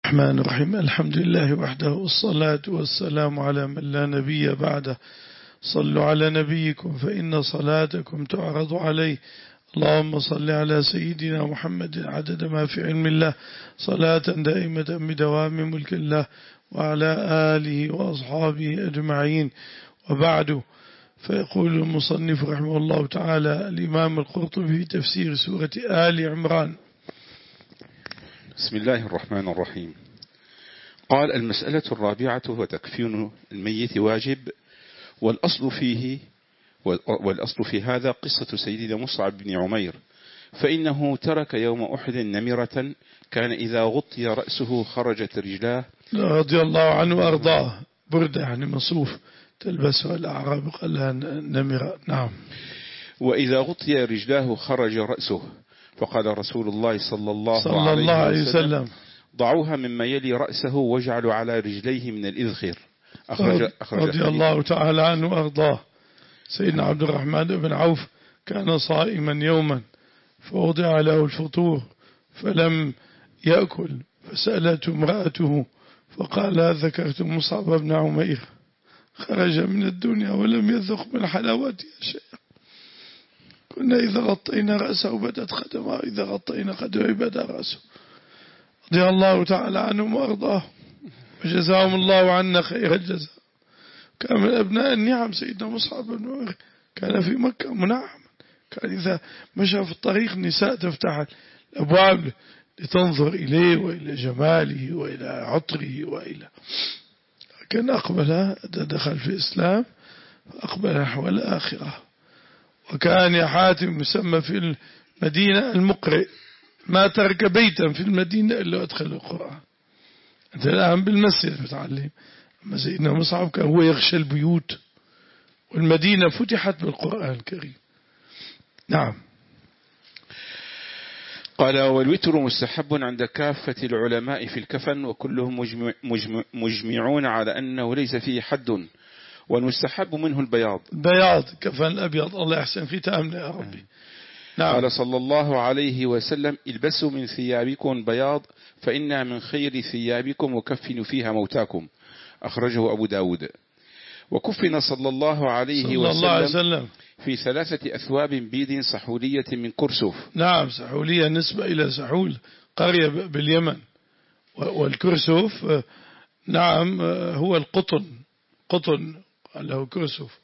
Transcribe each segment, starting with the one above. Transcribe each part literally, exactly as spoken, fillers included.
الرحمن الرحيم. الحمد لله وحده والصلاة والسلام على من لا نبي بعده. صلوا على نبيكم فإن صلاتكم تعرض عليه. اللهم صل على سيدنا محمد عدد ما في علم الله صلاة دائمة بدوام ملك الله وعلى آله وأصحابه أجمعين، وبعد. فيقول المصنف رحمه الله تعالى الإمام القرطبي في تفسير سورة آل عمران: بسم الله الرحمن الرحيم. قال: المسألة الرابعة وتكفين الميت واجب، والأصل فيه والأصل في هذا قصة سيدنا مصعب بن عمير، فإنه ترك يوم أحد نمرة كان إذا غطي رأسه خرجت رجلاه رضي الله عنه وأرضاه. بردة يعني مصوف تلبسها الأعراب، قال لها نمرة. نعم. وإذا غطي رجلاه خرج رأسه، فقال رسول الله صلى الله, صلى عليه, الله عليه وسلم, وسلم: ضعوها مما يلي رأسه واجعلوا على رجليه من الإذخر. أخرج, أخرج رضي الله تعالى عنه وأرضاه. سيدنا عبد الرحمن بن عوف كان صائما يوما، فوضع له الفطور فلم يأكل، فسألته امرأته فقال: ذكرت مصعب بن عمير خرج من الدنيا ولم يذق من حلاوتها شيئا. كنا إذا غطينا رأسه بدت خدمه، إذا غطينا خدمه بدا رأسه. رضي الله تعالى عنهم وأرضاه، وجزاهم الله عنا خير الجزاء. كان من أبناء النعم سيدنا مصعب بن عمير، كان في مكة منعما، كان إذا مشى في الطريق النساء تفتح الأبواب لتنظر إليه وإلى جماله وإلى عطره وإلى كان أقبل دخل في الإسلام فأقبل نحو الآخرة. وكان يا حاتم يسمى في المدينة المقرئ، ما ترك بيتا في المدينة إلا أدخل القرآن. أنت الآن بالمسجد متعلم، أما سيدنا مصعب كان هو يغشى البيوت، والمدينة فتحت بالقرآن الكريم. نعم. قال: والوتر مستحب عند كافة العلماء في الكفن، وكلهم مجمع مجمع مجمعون على أنه ليس فيه حد، والمستحب منه البياض. بياض كفن أبيض، الله يحسن ختامنا يا ربي. نعم. قال صلى الله عليه وسلم: البسوا من ثيابكم بياض فإنها من خير ثيابكم وكفنوا فيها موتاكم. أخرجه أبو داود. وكفن صلى الله عليه صلى وسلم, الله عليه وسلم في ثلاثة أثواب بيض سحولية من كرسف. نعم. سحولية نسبة إلى سحول قرية باليمن، والكرسف نعم هو القطن، قطن له كرسف.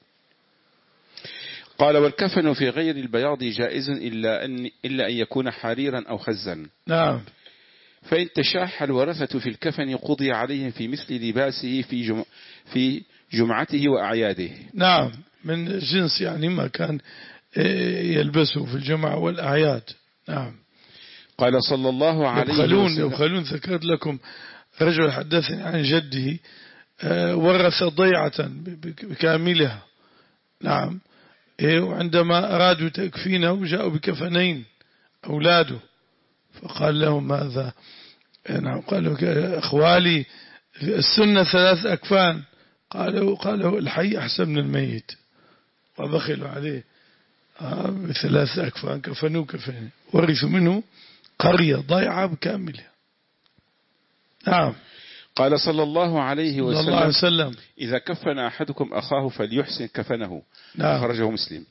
قال: والكفن في غير البياض جائز إلا أن, إلا أن يكون حريرا أو خزا. نعم. فإن تشاح الورثة في الكفن قضي عليهم في مثل لباسه في, جم في جمعته وأعياده. نعم، من جنس يعني ما كان يلبسه في الجمعة والأعياد. نعم. قال صلى الله عليه يبخلون وسلم: يبخلون ذكرت لكم رجل حدثني عن جده ورث ضيعة بكاملها. نعم. وعندما أرادوا تكفينه جاءوا بكفنين أولاده، فقال لهم: ماذا؟ نعم. قالوا: أخوالي السنة ثلاث أكفان. قالوا قالوا الحي أحسن من الميت، وبخلوا عليه بثلاث أكفان، كفنوا كفنين، ورثوا منه قرية ضيعة بكاملها. نعم. قال صلى الله عليه وسلم, الله عليه وسلم: إذا كفن أحدكم أخاه فليحسن كفنه. نعم. أخرجه مسلم.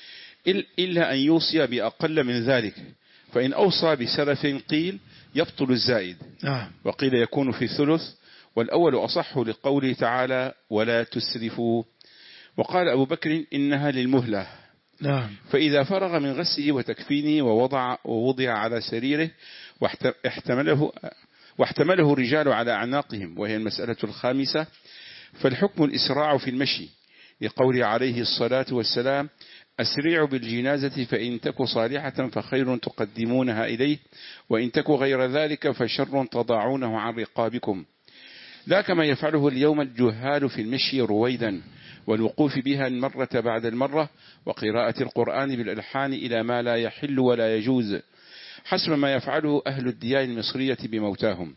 إلا أن يوصي بأقل من ذلك، فإن أوصى بسلف قيل يبطل الزائد. نعم. وقيل يكون في ثلث، والأول أصح لقوله تعالى: ولا تسرفوا. وقال أبو بكر: إنها للمهلة. نعم. فإذا فرغ من غسله وتكفينه ووضع, ووضع على سريره واحتمله, واحتمله الرجال على أعناقهم، وهي المسألة الخامسة، فالحكم الإسراع في المشي، لقول عليه الصلاة والسلام: أسرعوا بالجنازة فإن تك صالحة فخير تقدمونها إليه، وإن تك غير ذلك فشر تضاعونه عن رقابكم. لا كما يفعله اليوم الجهال في المشي رويدا، والوقوف بها المرة بعد المرة، وقراءة القرآن بالألحان إلى ما لا يحل ولا يجوز، حسب ما يفعله أهل الديان المصرية بموتاهم.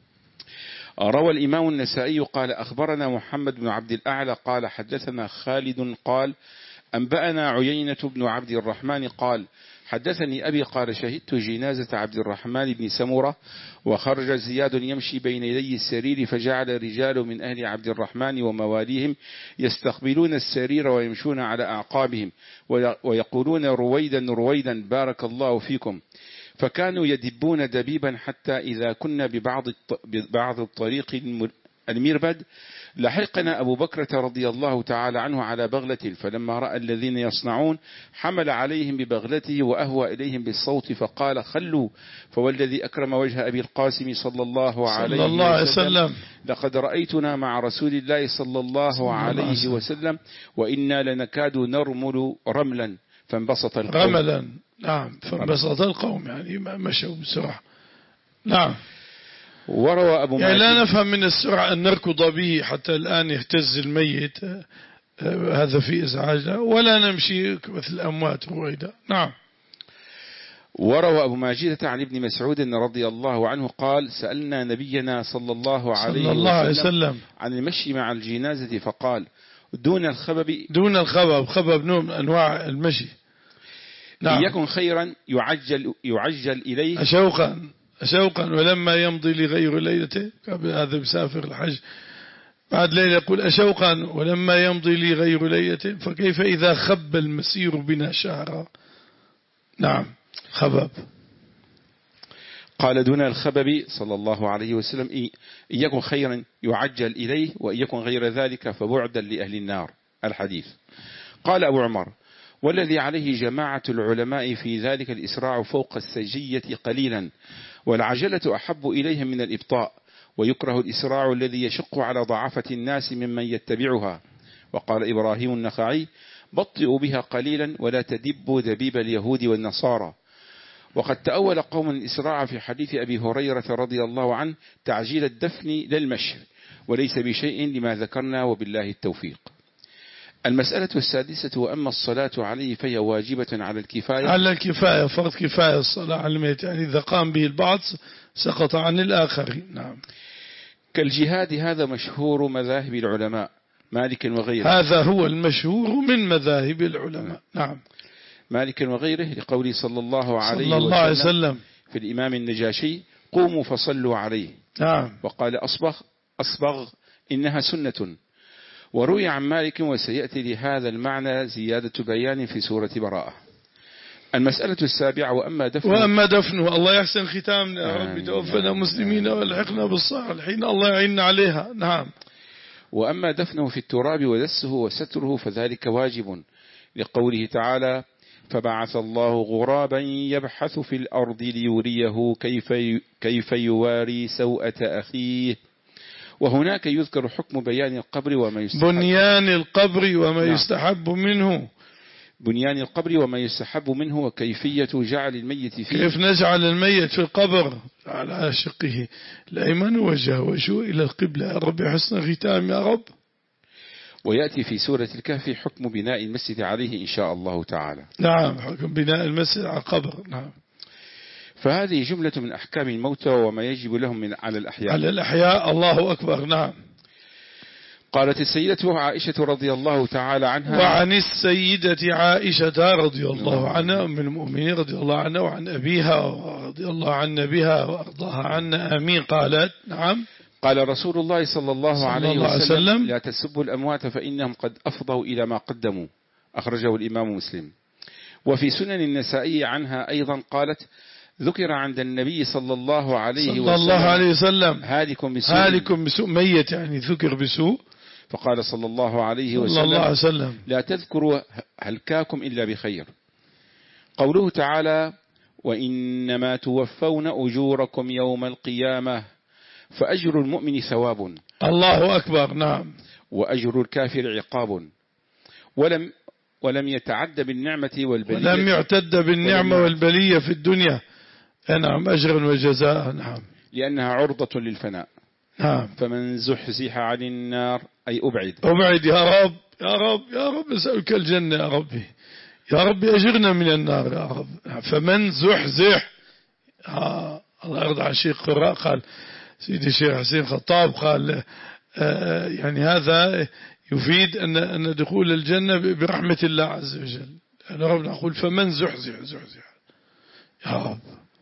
روى الإمام النسائي قال: أخبرنا محمد بن عبد الأعلى قال حدثنا خالد قال أنبأنا عيينة بن عبد الرحمن قال حدثني أبي قال شهدت جنازة عبد الرحمن بن سمرة وخرج زياد يمشي بين يدي السرير فجعل رجال من أهل عبد الرحمن ومواليهم يستقبلون السرير ويمشون على أعقابهم ويقولون رويدا رويدا بارك الله فيكم، فكانوا يدبون دبيبا حتى إذا كنا ببعض ببعض الطريق المربد لحقنا أبو بكرة رضي الله تعالى عنه على بغلة، فلما رأى الذين يصنعون حمل عليهم ببغلته وأهوى إليهم بالصوت فقال خلوا، فوالذي أكرم وجه أبي القاسم صلى الله عليه صلى الله عليه وسلم وسلم لقد رأيتنا مع رسول الله صلى الله عليه وسلم وإنا لنكاد نرمل رملا فانبسط القوم. رملا نعم فانبسط القوم يعني مشوا بسرعة. نعم. وروى أبو يعني لا نفهم من السرعة أن نركض به حتى الآن يهتز الميت، هذا في إزعاج، ولا نمشي مثل الأموات رويدا. نعم. وروى أبو ماجدة عن ابن مسعود رضي الله عنه قال سألنا نبينا صلى الله عليه صلى الله عليه وسلم وسلم عن المشي مع الجنازة فقال دون الخبب دون الخبب، خبب نوع من أنواع المشي. نعم. يكن خيرا يعجل يعجل إليه أشوقا أشوقا ولما يمضي لغير ليلته، هذا مسافر الحج بعد ليلة يقول أشوقا ولما يمضي لي غير ليلته، فكيف إذا خب المسير بنا شهرا. نعم خبب. قال دون الخبب صلى الله عليه وسلم إن يكن خيرا يعجل إليه وإن يكن غير ذلك فبعدا لأهل النار. الحديث. قال أبو عمر والذي عليه جماعة العلماء في ذلك الإسراع فوق السجية قليلا، والعجلة أحب إليهم من الإبطاء، ويكره الإسراع الذي يشق على ضعافة الناس ممن يتبعها. وقال إبراهيم النخعي بطئوا بها قليلا ولا تدبوا دبيب اليهود والنصارى. وقد تأول قوم الإسراع في حديث أبي هريرة رضي الله عنه تعجيل الدفن للمشي، وليس بشيء لما ذكرنا وبالله التوفيق. المسألة السادسة وأما الصلاة عليه فهي واجبة على الكفاية على الكفاية فرض كفاية الصلاة على الميت، يعني إذا قام به البعض سقط عن الآخرين. نعم. كالجهاد هذا مشهور مذاهب العلماء مالك وغيره، هذا هو المشهور من مذاهب العلماء. نعم. مالك وغيره لقوله صلى الله عليه صلى الله عليه وسلم في الإمام النجاشي قوموا فصلوا عليه. نعم. وقال أصبغ أصبغ إنها سنة. وروي عن مالك وسيأتي لهذا المعنى زيادة بيان في سورة براءة. المسألة السابعة وأما دفنه وأما دفنه الله يحسن ختامنا يا رب، توفنا مسلمين والحقنا بالصالحين، الله يعيننا عليها. نعم. وأما دفنه في التراب ودسه وستره فذلك واجب لقوله تعالى فبعث الله غرابا يبحث في الأرض ليريه كيف كيف يواري سوءة أخيه. وهناك يذكر حكم بيان القبر وما يستحب بنيان القبر وما نعم. يستحب منه بنيان القبر وما يستحب منه وكيفية جعل الميت فيه. كيف نجعل الميت في القبر على شقه الأيمن وجهه وشو إلى القبلة. يا رب حسن ختام يا رب. ويأتي في سورة الكهف حكم بناء المسجد عليه إن شاء الله تعالى. نعم حكم بناء المسجد على القبر. نعم. فهذه جملة من أحكام الموتى وما يجب لهم من على الأحياء. على الأحياء. الله أكبر. نعم. قالت السيدة عائشة رضي الله تعالى عنها وعن السيدة عائشة رضي الله عنها أم المؤمنين رضي الله عنها وعن أبيها رضي الله عنا بها وأرضاها عنا آمين قالت نعم قال رسول الله صلى الله صلى عليه الله عليه وسلم, وسلم لا تسبوا الأموات فإنهم قد أفضوا إلى ما قدموا. أخرجه الإمام مسلم. وفي سنن النسائي عنها أيضا قالت ذكر عند النبي صلى الله عليه صلى وسلم الله عليه وسلم هالكم بسوء هالكم بسوء ميت يعني ذكر بسوء. فقال صلى الله عليه صلى الله عليه وسلم وسلم لا تذكروا هلكاكم إلا بخير. قوله تعالى وإنما توفون أجوركم يوم القيامة فأجر المؤمن ثواب الله أكبر. نعم. وأجر الكافر عقاب. ولم ولم يتعد بالنعمة والبلية ولم يعتد بالنعمة والبلية في الدنيا. نعم أجرا وجزاء. نعم. لأنها عرضة للفناء. نعم. فمن زحزح عن النار أي أبعد أبعد يا رب يا رب يا رب نسألك الجنة يا ربي يا رب أجرنا من النار يا رب. فمن زحزح آه الله يرضى على الشيخ قراء قال سيدي الشيخ حسين خطاب قال آه يعني هذا يفيد أن أن دخول الجنة برحمة الله عز وجل. أنا رب نقول فمن زحزح زحزح يا رب.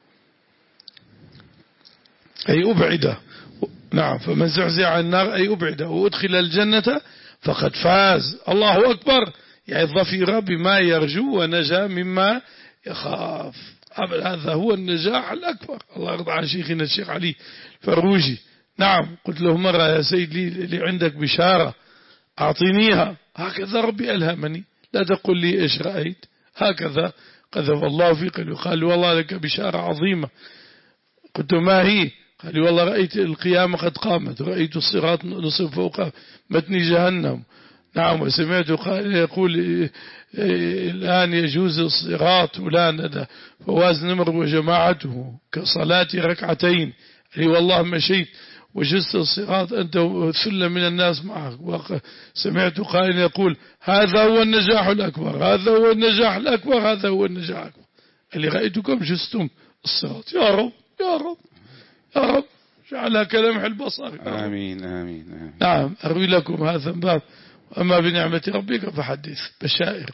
أي أبعده. نعم. فمن زحزح عن النار أي أبعده وأدخل الجنة فقد فاز. الله أكبر، يعني الظفير بما يرجو ونجا مما يخاف. هذا هو النجاح الأكبر. الله يرضى عن شيخنا الشيخ علي الفروجي. نعم. قلت له مرة يا سيد لي, لي عندك بشارة أعطينيها. هكذا ربي ألهمني، لا تقل لي إيش رأيت، هكذا قذف الله في قلبي. قال والله لك بشارة عظيمة. قلت ما هي؟ قال لي والله رأيت القيامة قد قامت، رأيت الصراط نصب فوق متن جهنم. نعم. وسمعت قال يقول الآن يجوز الصراط ولا فواز نمر وجماعته كصلاة ركعتين. لي والله مشيت وجزت الصراط أنت وثلة من الناس معك. سمعت قائل يقول هذا هو النجاح الأكبر، هذا هو النجاح الأكبر، هذا هو النجاح الأكبر اللي رأيتكم جزتم الصراط. يا رب يا رب يا رب جعلها كلمح البصر. آمين آمين آمين. نعم. أروي لكم هذا الباب. أما بنعمة ربك فحدث. بشائر.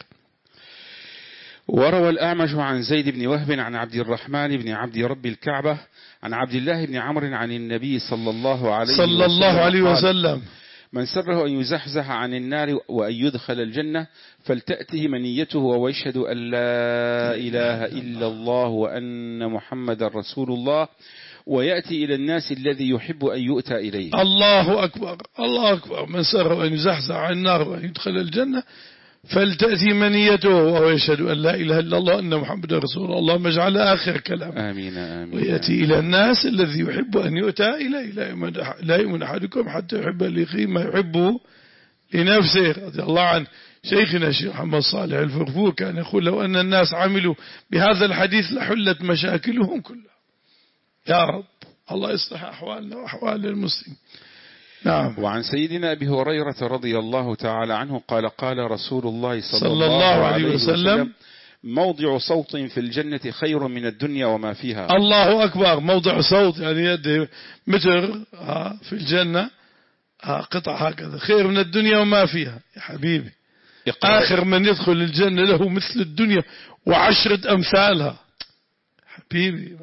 وروى الأعمش عن زيد بن وهب عن عبد الرحمن بن عبد رب الكعبة عن عبد الله بن عمرو عن النبي صلى الله عليه وسلم صلى الله عليه وسلم من سره أن يزحزح عن النار وأن يدخل الجنة فلتأته منيته ويشهد أن لا إله إلا الله وأن محمد رسول الله ويأتي إلى الناس الذي يحب أن يؤتى إليه. الله أكبر الله أكبر. من سره أن يزحزح عن النار وأن يدخل الجنة فلتأتي منيته وهو يشهد أن لا إله إلا الله أن محمد رسول الله. اللهم اجعل آخر كلام. آمين آمين. ويأتي إلى الناس الذي يحب أن يؤتى إليه. لا يؤمن أحدكم حتى يحب لأخيه ما يحبه لنفسه. رضي الله عن شيخنا الشيخ محمد صالح الفرفور كان يقول لو أن الناس عملوا بهذا الحديث لحلت مشاكلهم كلها. يا رب الله يصلح أحوالنا وأحوال المسلمين. نعم. وعن سيدنا أبي هريرة رضي الله تعالى عنه قال قال رسول الله صلى, صلى الله, الله عليه وسلم, وسلم موضع صوت في الجنة خير من الدنيا وما فيها. الله أكبر. موضع صوت يعني يد متر في الجنة قطع هكذا خير من الدنيا وما فيها. يا حبيبي آخر من يدخل الجنة له مثل الدنيا وعشرة أمثالها. حبيبي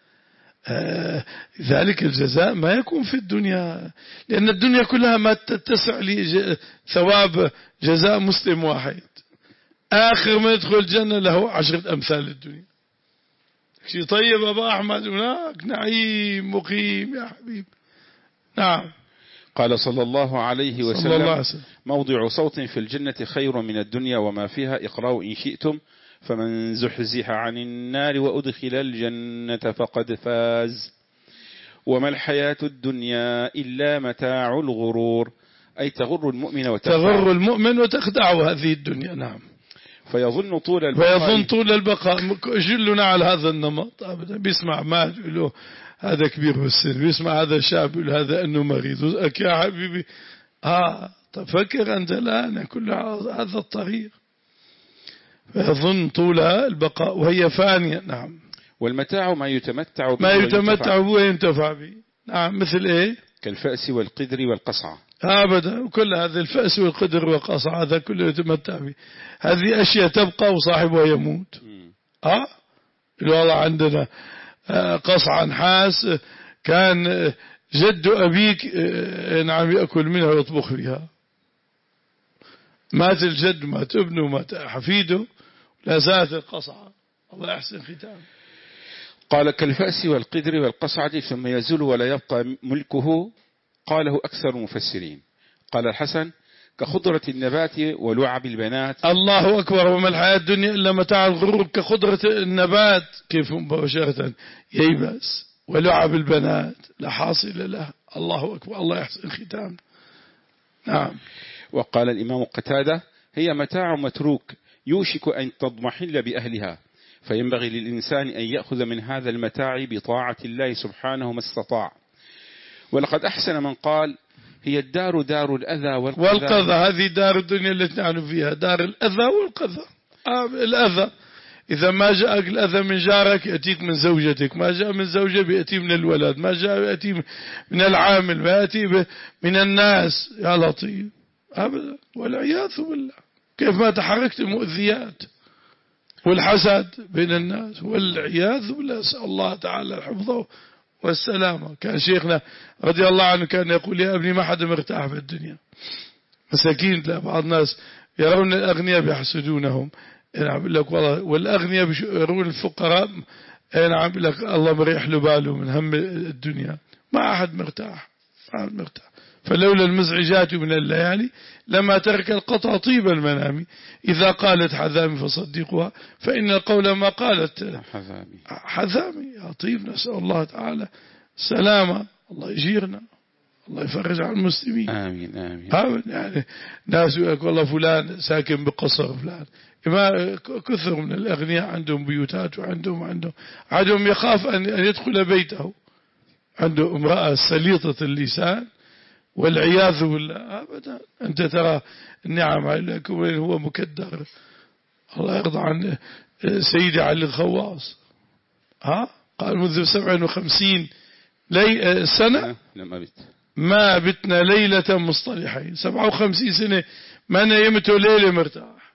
آه ذلك الجزاء ما يكون في الدنيا، لأن الدنيا كلها ما تتسع لثواب جزاء مسلم واحد. آخر ما يدخل الجنة له عشرة أمثال الدنيا. شيء طيب أبا أحمد. هناك نعيم مقيم يا حبيب. نعم. قال صلى الله عليه وسلم, صلى الله عليه وسلم موضع صوت في الجنة خير من الدنيا وما فيها. اقرأوا إن شئتم فمن زحزح عن النار وأدخل الجنة فقد فاز وما الحياة الدنيا إلا متاع الغرور. أي تغر المؤمن وتخدعه. تغر المؤمن وتخدعه هذه الدنيا. نعم. فيظن طول البقاء فيظن طول البقاء. جلنا على هذا النمط أبدا. بيسمع ما يقولوا هذا كبير بالسن، بيسمع هذا شاب يقول هذا أنه مريض. يا حبيبي آه تفكر أنت الآن كل هذا الطريق. فيظن طول البقاء وهي فانية. نعم. والمتاع ما يتمتع به ما يتمتع به وينتفع به. نعم. مثل إيه؟ كالفأس والقدر والقصعة. أبدا. وكل هذا الفأس والقدر والقصعة هذا كله يتمتع به. هذه أشياء تبقى وصاحبها يموت. آه والله عندنا قصعة نحاس كان جد أبيك نعم يأكل منها ويطبخ فيها. مات الجد مات ابنه مات حفيده لا زالت القصعة. الله يحسن ختام. قال كالفأس والقدر والقصعة ثم يزول ولا يبقى ملكه. قاله أكثر المفسرين. قال الحسن كخضرة النبات ولعب البنات. الله أكبر. وما الحياة الدنيا إلا متاع الغرور. كخضرة النبات كيف مباشرة ييبس ولعب البنات لا حاصل له. الله أكبر. الله يحسن ختام. نعم. وقال الإمام قتادة هي متاع متروك يوشك أن تضمحل بأهلها فينبغي للإنسان أن يأخذ من هذا المتاع بطاعة الله سبحانه ما استطاع. ولقد أحسن من قال هي الدار دار الأذى والقذى. والقذى هذه دار الدنيا التي نحن فيها دار الأذى والقذى. آه الأذى إذا ما جاءك الأذى من جارك يأتيك من زوجتك، ما جاء من زوجة بيأتي من الولد، ما جاء يأتي من العامل، ما يأتي من الناس. يا لطيف أبدا والعياذ بالله. كيف ما تحركت المؤذيات. والحسد بين الناس والعياذ بالله، نسأل الله تعالى الحفظ والسلامة. كان شيخنا رضي الله عنه كان يقول يا ابني ما حدا مرتاح في الدنيا، مساكين. بعض الناس يرون الأغنياء بيحسدونهم، نعم لك والله، والأغنياء يرون الفقراء، نعم لك الله مريح له باله من هم الدنيا. ما أحد مرتاح، ما أحد مرتاح. فلولا المزعجات من الليالي لما ترك القطع طيب المنام، إذا قالت حذامي فصدقوها فإن القول ما قالت حذامي. حذامي يا طيب. نسأل الله تعالى سلامة، الله يجيرنا، الله يفرج عن المسلمين. آمين آمين. آمين. يعني ناس يقول والله فلان ساكن بقصر فلان، ما كثر من الأغنياء عندهم بيوتات وعندهم عندهم عندهم يخاف أن يدخل بيته، عنده امرأة سليطة اللسان والعياذ بالله. أبدا. أنت ترى النعم عليك وين هو مكدر. الله يرضى عن سيدي علي الخواص، ها قال منذ سبع وخمسين لي سنة لم أبت ما بتنا ليلة مصطلحين. سبعة وخمسين سنة ما نيمته ليلة مرتاح.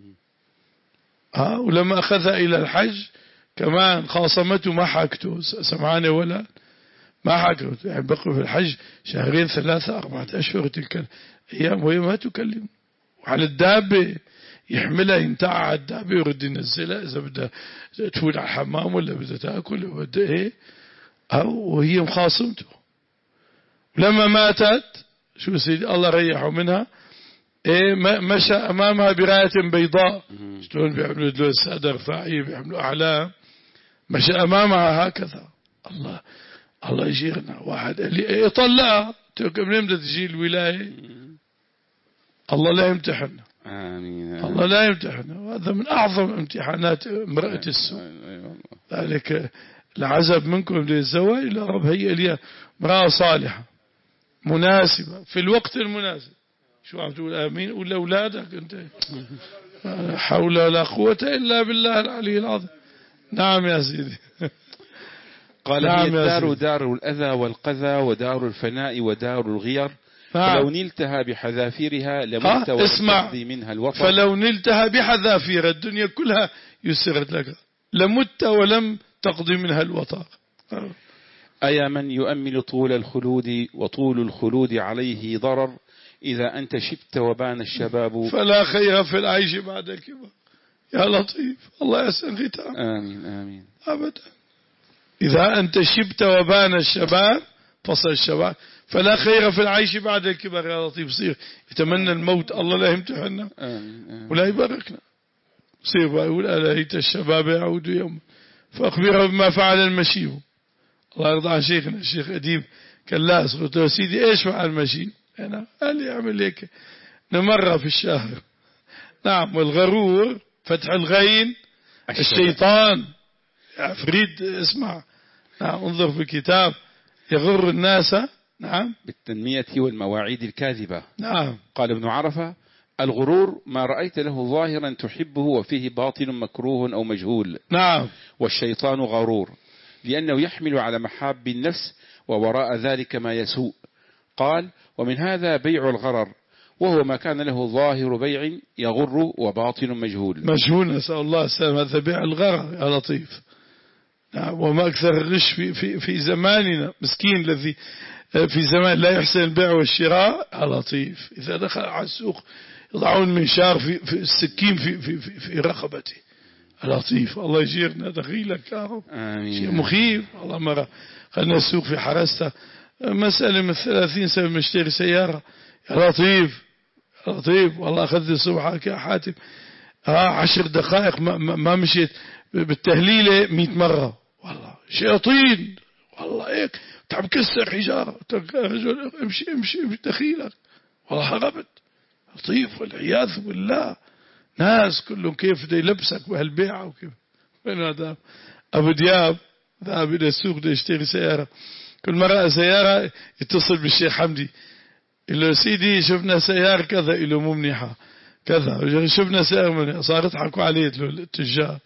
ها ولما أخذها إلى الحج كمان خاصمته ما حاكته، سمعاني ولا ما حاكته، يعني بقوا في الحج شهرين ثلاثة أربعة أشهر تلك الأيام وهي ما تكلم. وعلى الدابة يحملها ينتع على الدابة ويرد ينزلها إذا بدها تفوت على الحمام ولا بدها تأكل ولا بدها إيه، أو وهي مخاصمته. لما ماتت شو سيدي الله ريحه منها، إيه مشى أمامها براية بيضاء، شلون بيعملوا دول السادة رفاعية بيعملوا أعلام، مشى أمامها هكذا. الله الله يجيرنا. واحد اللي يطلع منين بدها تجي الولاية، الله لا يمتحنا. آمين. الله لا يمتحنا، وهذا من أعظم امتحانات امرأة السوء. ذلك العزب منكم للزواج، لا رب هي لي امرأة صالحة مناسبة في الوقت المناسب. شو عم تقول آمين؟ قول لأولادك أنت لا حول ولا قوة إلا بالله العلي العظيم. نعم يا سيدي. قال نعم هي الدار دار الأذى والقذى ودار الفناء ودار الغير. نعم. فلو نلتها بحذافيرها لمت وتقضي منها الوطر. فلو نلتها بحذافير الدنيا كلها يسرت لك لمت ولم تقضي منها الوطر. أيا من يؤمل طول الخلود وطول الخلود عليه ضرر، إذا أنت شبت وبان الشباب فلا خير في العيش بعد الكبر. يا لطيف الله يسن ختام. آمين آمين. أبدا. إذا أنت شبت وبان الشباب فصل الشباب فلا خير في العيش بعد الكبر. يا لطيف صير يتمنى الموت الله لا يمتحنا ولا يباركنا. صير يقول ألا ليت الشباب يعود يوم فأخبره بما فعل المشيب. الله يرضى عن شيخنا الشيخ أديب كلاس. قلت له سيدي إيش فعل المشيب؟ أنا قال لي أعمل هيك مرة في الشهر. نعم. والغرور فتح الغين الشيطان. يا فريد اسمع. نعم انظر في كتاب يغر الناس نعم بالتنمية والمواعيد الكاذبة. نعم. قال ابن عرفة الغرور ما رأيت له ظاهرا تحبه وفيه باطن مكروه أو مجهول. نعم. والشيطان غرور لأنه يحمل على محاب النفس ووراء ذلك ما يسوء. قال ومن هذا بيع الغرر وهو ما كان له ظاهر بيع يغر وباطن مجهول. مجهول نسأل الله السلامة. هذا بيع الغرر يا لطيف. نعم. وما أكثر الغش في, في, في زماننا. مسكين الذي في زمان لا يحسن البيع والشراء يا لطيف. إذا دخل على السوق يضعون منشار في, في السكين في, في, في, في رقبته. لطيف الله يجيرنا دخيلك يا رب. شيء مخيف. الله مرة خلنا السوق في حرسته مسألة من ثلاثين سنة مشتري سيارة يا لطيف يا لطيف. والله أخذ الصبح يا حاتم ها عشر دقائق ما, ما مشيت بالتهليلة مئة مرة. والله شياطين والله هيك تعم كسر حجارة رجل امشي امشي امشي دخيلك. والله هربت لطيف والعياذ بالله. ناس كلهم كيف بده يلبسك بهالبيعة وكيف. وين هذا أبو دياب ذهب إلى السوق بده يشتري سيارة. كل مرة سيارة يتصل بالشيخ حمدي يقول له سيدي شفنا سيارة كذا يقول له مو منيحة كذا. شفنا سيارة منيحة. صار يضحكوا عليه التجار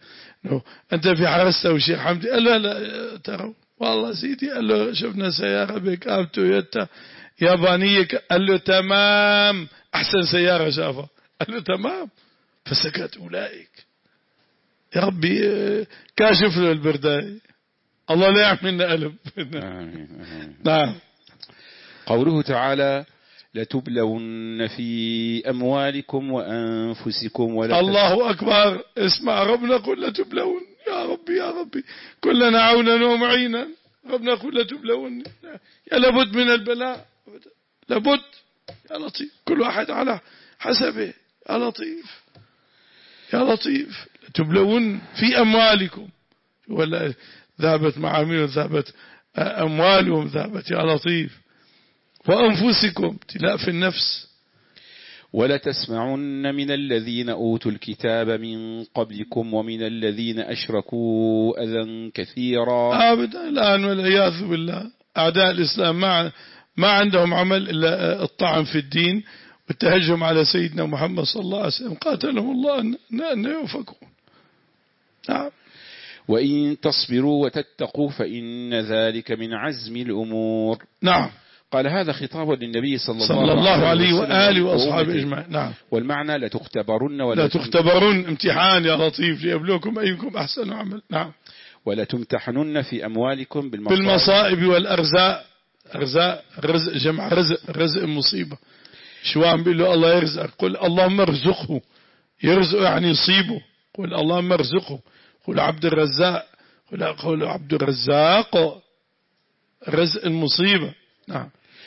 أنت في حرسته والشيخ حمدي قال له لا ترى والله سيدي. قال له شفنا سيارة بيكاب تويوتا يابانية. قال له تمام أحسن سيارة شافها. قال له تمام. فسكت أولئك يا ربي كاشف له البرداية، الله لا يعملنا ألم. نعم. قوله تعالى لتبلون في أموالكم وأنفسكم ولا الله أكبر. اسمع ربنا قل لتبلون، يا ربي يا ربي كلنا عونا ومعينا، ربنا قل لتبلون، يا لابد من البلاء، لابد يا لطيف، كل واحد على حسبه، يا لطيف يا لطيف. تبلون في أموالكم، ولا ذهبت معاملهم، ذهبت أموالهم، ذهبت، يا لطيف. وأنفسكم، ابتلاء في النفس. ولا تسمعن من الذين أوتوا الكتاب من قبلكم ومن الذين أشركوا أذى كثيرا. أبدا الآن والعياذ بالله أعداء الإسلام ما ما عندهم عمل إلا الطعن في الدين والتهجم على سيدنا محمد صلى الله عليه وسلم، قاتلهم الله أن يوفقون. نعم. وإن تصبروا وتتقوا فإن ذلك من عزم الأمور. نعم. قال هذا خطاب للنبي صلى, صلى الله عليه وآله وأصحابه أجمعين. نعم. والمعنى لا تختبرن ولا لا تختبرون، امتحان يا لطيف ليبلوكم أيكم أحسن عمل. نعم. ولا تمتحنن في أموالكم بالمصائب, بالمصائب والأرزاق. أرزاق رزق، جمع رزق، رزق مصيبة. شو عم بيقول له الله يرزق، قل اللهم ارزقه، يرزق يعني يصيبه، قل اللهم ارزقه، قل عبد الرزاق، قل قل عبد الرزاق، رزق المصيبة. نعم.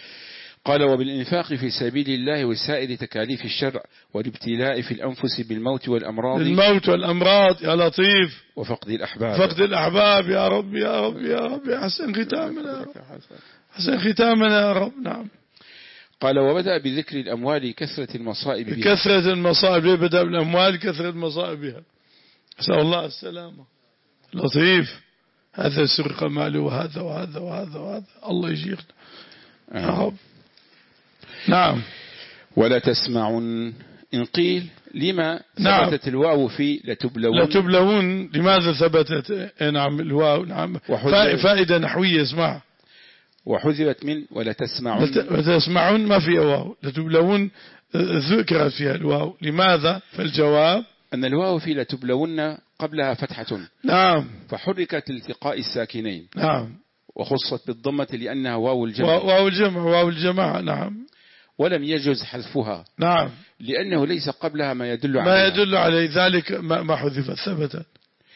قال وبالإنفاق في سبيل الله وسائر تكاليف الشرع والابتلاء في الأنفس بالموت والأمراض، الموت والأمراض يا لطيف، وفقد الأحباب، فقد الأحباب يا رب يا رب يا رب، حسن ختامنا، حسن ختامنا يا رب. نعم. قال وبدأ بذكر الأموال كثرة المصائب بها. كثرة المصائب، بدأ بالأموال كثرة مصائبها، أسأل الله السلامة. لطيف، هذا سرق ماله وهذا وهذا وهذا وهذا، الله يجيرنا يا رب. نعم. ولا تسمعن إن قيل لما نعم. ثبتت الواو في لتبلون. لتبلون لماذا ثبتت؟ نعم الواو. نعم. فائدة نحوية اسمع. وحذفت من ولا تسمعن. لتسمعن ما في واو، لتبلون ذكرت فيها الواو، لماذا؟ فالجواب أن الواو في لتبلون قبلها فتحة. نعم. فحركت التقاء الساكنين. نعم. وخصت بالضمة لأنها واو الجمع. واو الجمع، واو الجماعة. نعم. ولم يجوز حذفها. نعم. لأنه ليس قبلها ما يدل على ما يدل عليه، ذلك ما حذفت ثبتت.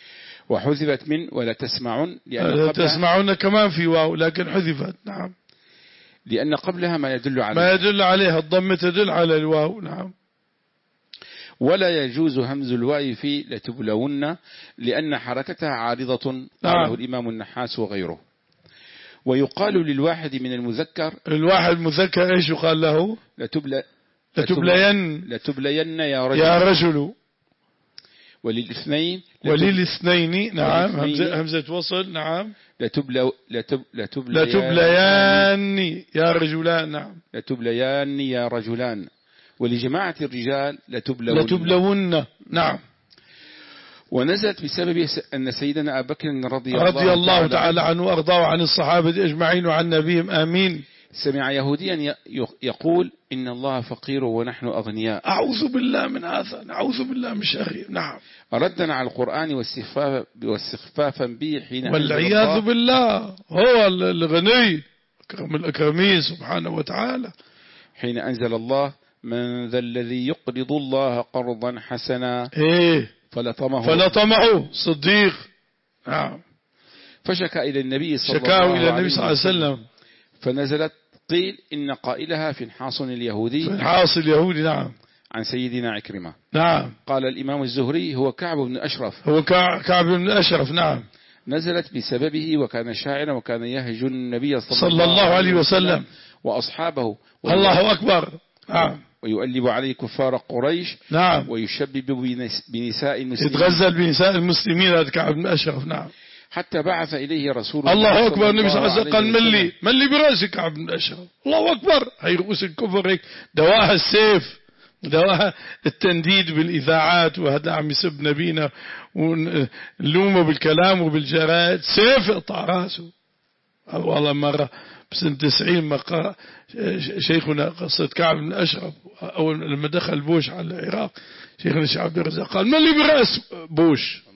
وحذفت من ولا تسمعون لأن قبلها تسمعون كمان في واو لكن حذفت. نعم. لأن قبلها ما يدل عليه، ما يدل عليها، الضمة تدل على الواو. نعم. ولا يجوز همز الواو في لتبلون لأن حركتها عارضة. نعم. قاله الإمام النحاس وغيره. ويقال للواحد من المذكر، الواحد المذكر ايش يقال له؟ لتبل لتبلين لتبلين يا رجل. يا رجل. وللاثنين وللاثنين. نعم. همزة, همزة وصل. نعم. لتبل لتب لتبليان لتبليان يا رجلان. نعم. لتبليان يا رجلان. ولجماعة الرجال لتبلون. لتبلون. نعم. ونزلت بسبب أن سيدنا أبا بكر رضي الله, رضي الله تعالى عنه وأرضاه عن الصحابة أجمعين وعن نبيهم آمين سمع يهوديا يقول إن الله فقير ونحن أغنياء. أعوذ بالله من هذا، نعوذ بالله من شر. نعم. ردنا على القرآن واستخفافا به حين والعياذ بالله، هو الغني أكرم الأكرمين سبحانه وتعالى. حين أنزل الله من ذا الذي يقرض الله قرضا حسنا إيه فلطمه فلطمه صديق. نعم. فشكى إلى النبي صلى الله عليه وسلم، إلى النبي صلى الله عليه وسلم، فنزلت قيل إن قائلها في الحاصن اليهودي، في الحاصن اليهودي. نعم. عن سيدنا عكرمة. نعم. قال الإمام الزهري هو كعب بن أشرف، هو كعب بن أشرف. نعم. نزلت بسببه وكان شاعرا وكان يهج النبي صلى, صلى الله عليه وسلم وأصحابه. الله أكبر. نعم. ويؤلب عليه كفار قريش. نعم. ويشبب بنساء المسلمين، يتغزل بنساء المسلمين. هذا كعب بن أشرف. نعم. حتى بعث إليه رسول الله. الله أكبر. النبي صلى الله عليه وسلم قال من لي من لي برأس كعب بن أشرف. الله أكبر. هي رؤوس الكفر هيك دواها السيف، دواها التنديد بالإذاعات، وهذا عم يسب نبينا ونلومه بالكلام وبالجرائد، سيف يقطع راسه. والله مرة بسنة تسعين ما قرأ شيخنا قصة كعب بن أشرف أول لما دخل بوش على العراق، شيخنا الشيخ عبد الرزاق قال من لي برأس بوش.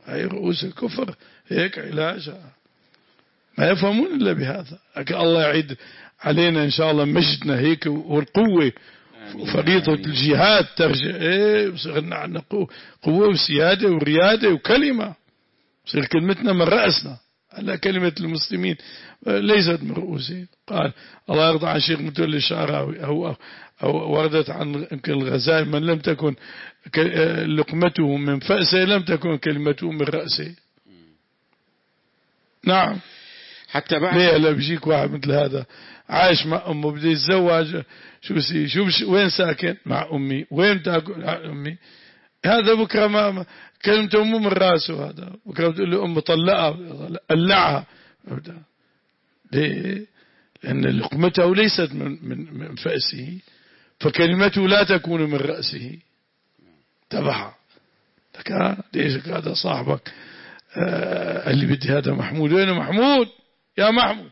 هاي رؤوس الكفر هيك علاجها، ما يفهمون إلا بهذا. الله يعيد علينا إن شاء الله مجدنا هيك والقوة وفريضة الجهاد ترجع إيه، بصير عندنا قوة وسيادة وريادة وكلمة، بصير كلمتنا من رأسنا. هلا كلمة المسلمين ليست من رؤوسهم. قال الله يرضى عن الشيخ متولي الشعراوي أو, أو وردت عن يمكن الغزالي: من لم تكن لقمته من فأسه لم تكن كلمته من رأسه. نعم. حتى بعد ليه هلا بيجيك واحد مثل هذا عايش مع أمه بده يتزوج، شو سي شو بش وين ساكن؟ مع أمي. وين تاكل؟ مع أمي. هذا بكرة ما كلمته مو من راسه، هذا بكرة بتقول له أم طلقها قلعها. ليه؟ لأن لقمته ليست من من من فأسه، فكلمته لا تكون من رأسه. تبعها لك ليش هذا صاحبك آه اللي بدي هذا محمود. وين محمود؟ يا محمود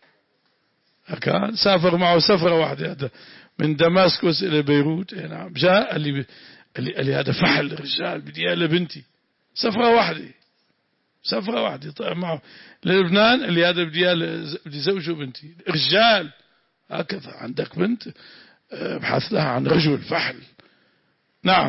كان سافر معه سفرة واحدة هذا من دماسكوس إلى بيروت. نعم. جاء اللي اللي اللي هذا فحل الرجال بدي إياه لبنتي، سفرة واحدة سفرة واحدة طلع معه للبنان. اللي هذا بدي إياه بدي زوجه بنتي. رجال هكذا عندك بنت ابحث لها عن رجل فحل. نعم.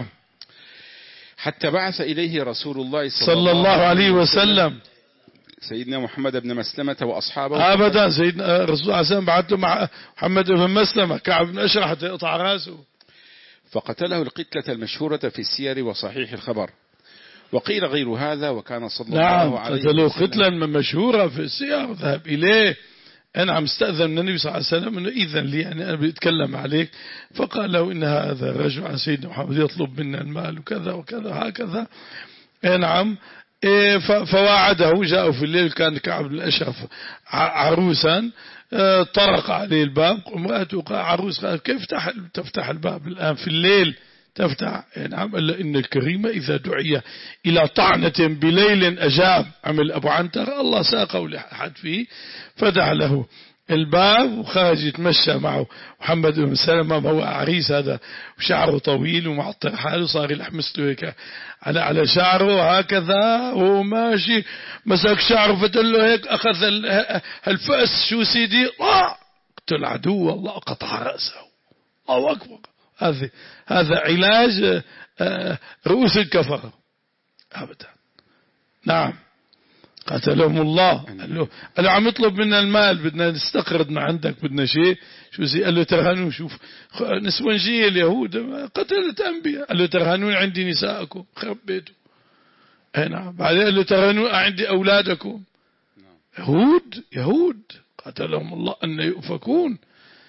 حتى بعث إليه رسول الله صلى, صلى الله عليه وسلم سيدنا محمد بن مسلمة وأصحابه. أبدا سيدنا رسول الله عليه وسلم بعث له مع محمد بن مسلمة كعب بن أشرح حتى يقطع راسه، فقتله القتلة المشهورة في السير وصحيح الخبر. وقيل غير هذا، وكان صلى نعم الله عليه وسلم قتلوا قتلا مشهورة في السير ذهب إليه. أنا عم استأذن من النبي صلى الله عليه وسلم أنه إذن لي يعني أنا بيتكلم عليك، فقال له إن هذا رجل عن سيدنا محمد يطلب منا المال وكذا وكذا هكذا. نعم. فواعده. جاءوا في الليل، كان كعب بن الأشرف عروسا، طرق عليه الباب، امرأته عروس قالت: كيف تفتح الباب الآن في الليل تفتح؟ نعم. إلا إن الكريم إذا دعي إلى طعنة بليل أجاب. عمل أبو عنتر الله ساقه لحد فيه، فتح له الباب وخرج يتمشى معه محمد بن سلمة. هو عريس هذا وشعره طويل ومعطر حاله، صار يلحمس له هيك على على شعره هكذا وهو ماشي، مسك شعره فتل له هيك، أخذ الفأس. شو سيدي؟ قتل عدو الله قطع رأسه. الله أكبر. هذا هذا علاج رؤوس الكفر أبدا. نعم. قتلهم الله. قال له قال له عم يطلب منا المال، بدنا نستقرض من عندك، بدنا شيء. شو زي؟ قال له ترهنون. شوف نسوانجية اليهود قتلت أنبياء. قال له ترهنون عندي نساءكم، خرب بيته. نعم. بعدين قال له ترهنون عندي أولادكم. يهود يهود قتلهم الله أن يؤفكون.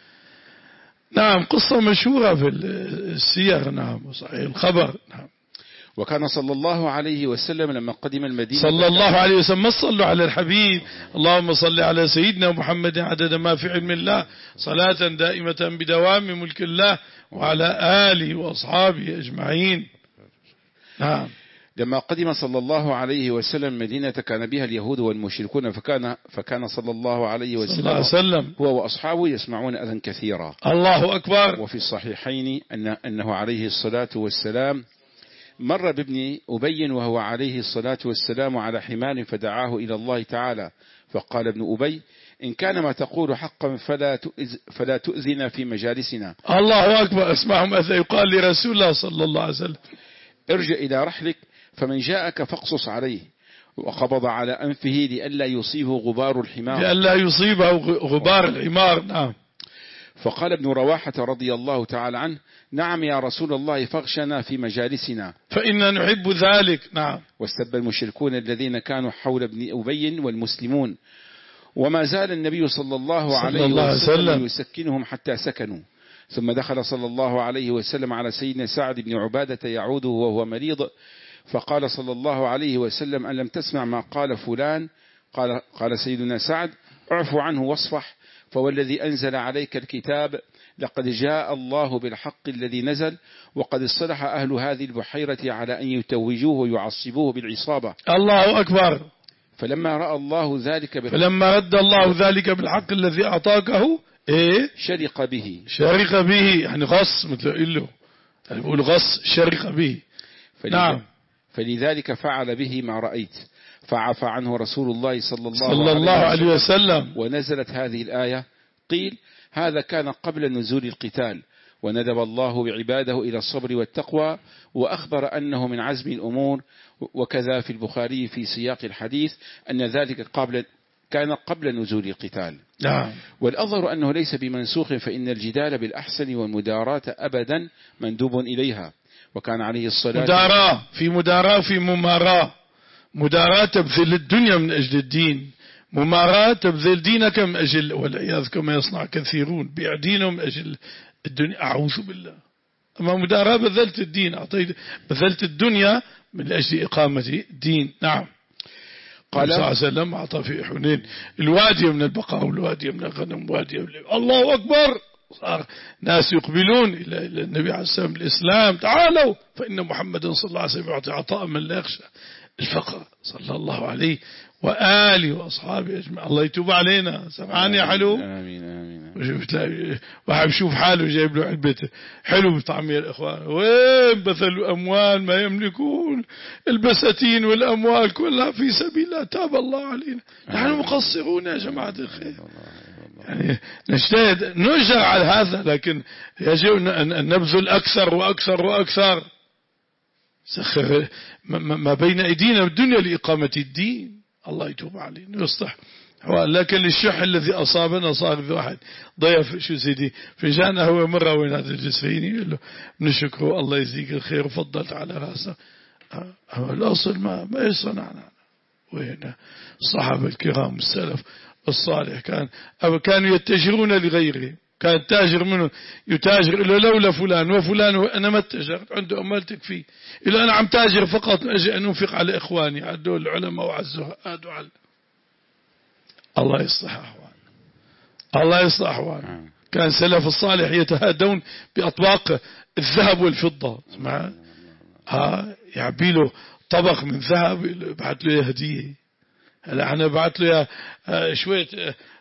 نعم. قصة مشهورة في السير. نعم. وصحيح الخبر. نعم. وكان صلى الله عليه وسلم لما قدم المدينة صلى الله عليه وسلم ما صلوا على الحبيب اللهم صل على سيدنا محمد عدد ما في علم الله صلاة دائمة بدوام ملك الله وعلى آله وأصحابه أجمعين. نعم. لما قدم صلى الله عليه وسلم مدينة كان بها اليهود والمشركون، فكان فكان صلى الله عليه وسلم, وسلم هو وأصحابه يسمعون أذى كثيرا. الله أكبر. وفي الصحيحين أن أنه عليه الصلاة والسلام مر بابن أبي وهو عليه الصلاة والسلام على حمار فدعاه إلى الله تعالى، فقال ابن أبي: إن كان ما تقول حقا فلا تؤذ فلا تؤذنا في مجالسنا. الله أكبر. اسمعهم أذى يقال لرسول الله صلى الله عليه وسلم: ارجع إلى رحلك، فمن جاءك فاقصص عليه. وقبض على أنفه لئلا يصيبه غبار الحمار لئلا يصيبه غبار الحمار. نعم. فقال ابن رواحة رضي الله تعالى عنه: نعم يا رسول الله، فاغشنا في مجالسنا فإنا نحب ذلك. نعم. واستب المشركون الذين كانوا حول ابن أبي والمسلمون، وما زال النبي صلى الله عليه وسلم يسكنهم حتى سكنوا. ثم دخل صلى الله عليه وسلم على سيدنا سعد بن عبادة يعوده وهو مريض، فقال صلى الله عليه وسلم: أن لم تسمع ما قال فلان؟ قال, قال سيدنا سعد: اعفو عنه واصفح، فوالذي أنزل عليك الكتاب لقد جاء الله بالحق الذي نزل، وقد اصطلح أهل هذه البحيرة على أن يتوجوه ويعصبوه بالعصابة. الله أكبر. فلما رأى الله ذلك بالحق فلما رد الله ذلك بالحق الذي أعطاكه إيه؟ شرق به. شرق به يعني غص، مثل له يعني بيقول غص شرق به. نعم. فلذلك فعل به ما رأيت، فعفى عنه رسول الله صلى الله, صلى الله عليه وسلم. ونزلت هذه الآية. قيل هذا كان قبل نزول القتال، وندب الله بعباده إلى الصبر والتقوى، وأخبر أنه من عزم الأمور. وكذا في البخاري في سياق الحديث أن ذلك قبل كان قبل نزول القتال. نعم. والأظهر أنه ليس بمنسوخ، فإن الجدال بالأحسن والمداراة أبدا مندوب إليها، وكان عليه الصلاة مداراة في مداراة في مماراة. مداراة تبذل الدنيا من أجل الدين، مماراة تبذل دينك من أجل، والعياذ كما يصنع كثيرون، بيع دينهم من أجل الدنيا، أعوذ بالله. أما مداراة بذلت الدين، أعطيت بذلت الدنيا من أجل إقامة الدين. نعم. قال صلى الله عليه وسلم أعطى في حنين الوادي من البقاء والوادي من الغنم وادي من... الله أكبر، صار ناس يقبلون إلى النبي عليه السلام الإسلام، تعالوا فإن محمدا صلى الله عليه وسلم يعطي عطاء من لا يخشى الفقر، صلى الله عليه وآله وأصحابه أجمع. الله يتوب علينا. سمعان يا حلو. آمين آمين. واحد بشوف حاله جايب له علبة حلو بطعمية الإخوان، وين بذلوا أموال ما يملكون، البساتين والأموال كلها في سبيل الله، تاب الله علينا. نحن مقصرون يا جماعة الخير، يعني نجتهد نجر على هذا، لكن يجب أن نبذل أكثر وأكثر وأكثر. سخر ما بين أيدينا والدنيا لإقامة الدين. الله يتوب علينا ويصلح. لكن الشح الذي أصابنا صار ذي واحد ضيف شو سيدي فنجان قهوة مرة وين هذا الجسفيني يقول له نشكره الله يجزيك الخير وفضلت على راسه. الأصل ما ما يصنعنا. وين الصحابة الكرام السلف الصالح كان كانوا يتجرون لغيره، كان تاجر منه يتاجر إلا لولا فلان وفلان أنا ما اتجرت عنده أموال تكفي، إلا أنا عم تاجر فقط من أجل أن أنفق على إخواني عدوا العلماء وعزوا آدوا على. الله يصلح أحوال، الله يصلح أحوال. كان سلف الصالح يتهادون بأطباق الذهب والفضة، اسمع ها يعبي له طبق من ذهب بعت له هدية. هلا أنا بعت له شوية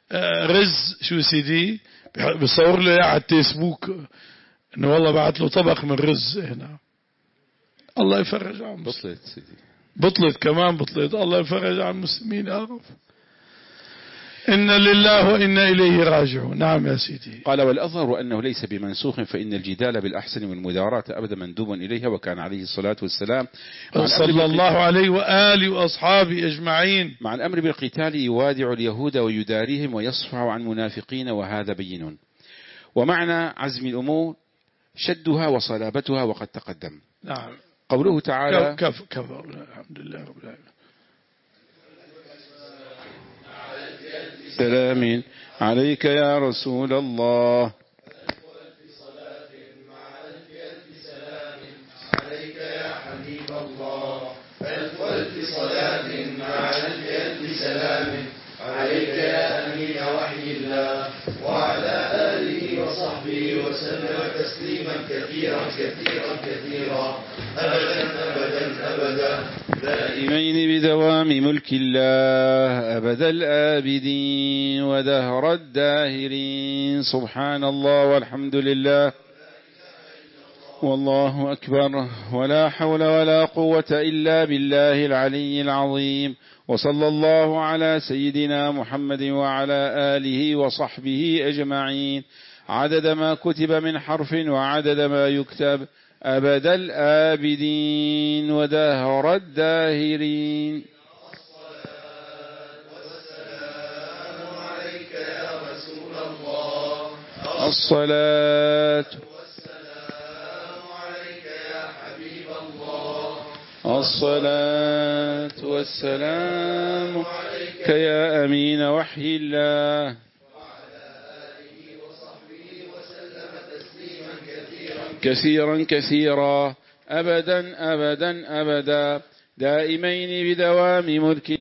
رز شو سيدي بصور له على الفيسبوك انه والله بعت له طبق من رز هنا. الله يفرج عن بطلت سيدي، بطلت كمان بطلت. الله يفرج عن المسلمين يا رب. إن لله وإنا إليه راجعون. نعم يا سيدي. قال والأظهر أنه ليس بمنسوخ، فإن الجدال بالأحسن والمداراة أبدا مندوب إليها، وكان عليه الصلاة والسلام صلى الله عليه وآله وأصحابه أجمعين مع الأمر بالقتال يوادع اليهود ويداريهم ويصفع عن منافقين، وهذا بين. ومعنى عزم الأمور شدها وصلابتها، وقد تقدم. نعم. قوله تعالى كف كف الحمد لله رب العالمين. سلام عليك يا رسول الله. عليك يا حبيب الله. ألف ألف صلاة مع ألف ألف سلام عليك يا أمين وحي الله، وعلى آله وصحبه وسلم تسليما كثيرا كثيرا كثيرا أبدا أبدا أبدا دائمين بدوام ملك الله أبد الآبدين ودهر الداهرين. سبحان الله والحمد لله والله أكبر، ولا حول ولا قوة إلا بالله العلي العظيم. وصلى الله على سيدنا محمد وعلى آله وصحبه أجمعين، عدد ما كتب من حرف وعدد ما يكتب، أبد الآبدين ودهر الداهرين. والسلام عليك يا رسول الله. الصلاة والسلام عليك يا حبيب الله. الصلاة والسلام عليك يا أمين وحي الله، كثيرا كثيرا أبدا أبدا أبدا دائمين بدوام ملك